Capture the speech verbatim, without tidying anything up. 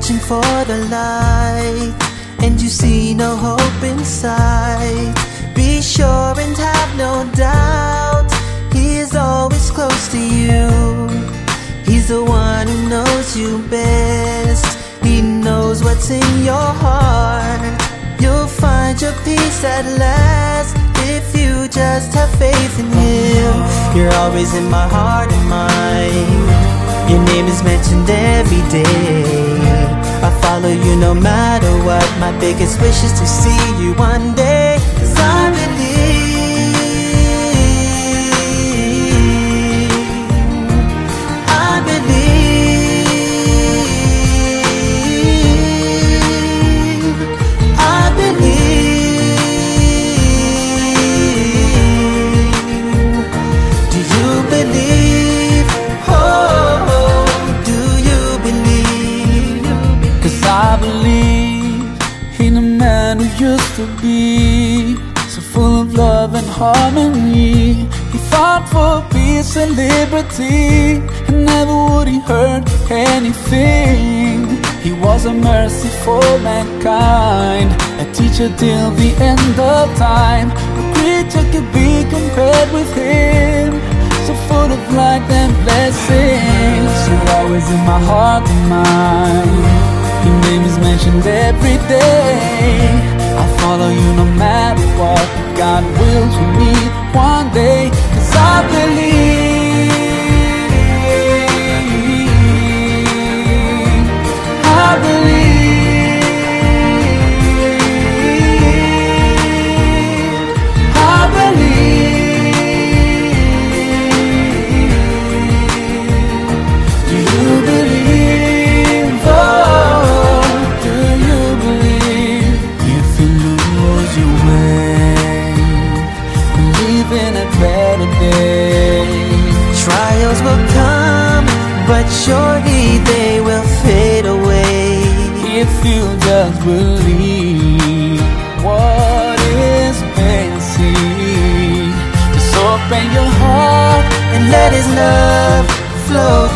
searching for the light and you see no hope inside, be sure and have no doubt, He is always close to you. He's the one who knows you best. He knows what's in your heart. You'll find your peace at last if you just have faith in Him. You're always in my heart and mind. Your name is mentioned every day. I follow you no matter what. My biggest wish is to see you one day. 'Cause I believe, I believe, I believe. Do you believe? Oh, do you believe? 'Cause I believe in a man who used to be so full of love and harmony. He fought for peace and liberty, and never would he hurt anything. He was a mercy for mankind, a teacher till the end of time. No creature could be compared with him, so full of light and blessings. You're always in my heart and mind. Your name is mentioned every day. I'll follow you no matter what. God wills we meet one day. 'Cause I believe, I believe, I believe. Do you believe? Oh, do you believe? If you lose your way, believe in a better day. Trials will come, but surely they will fade away. If you just believe what is basic, just open your heart And let His love flow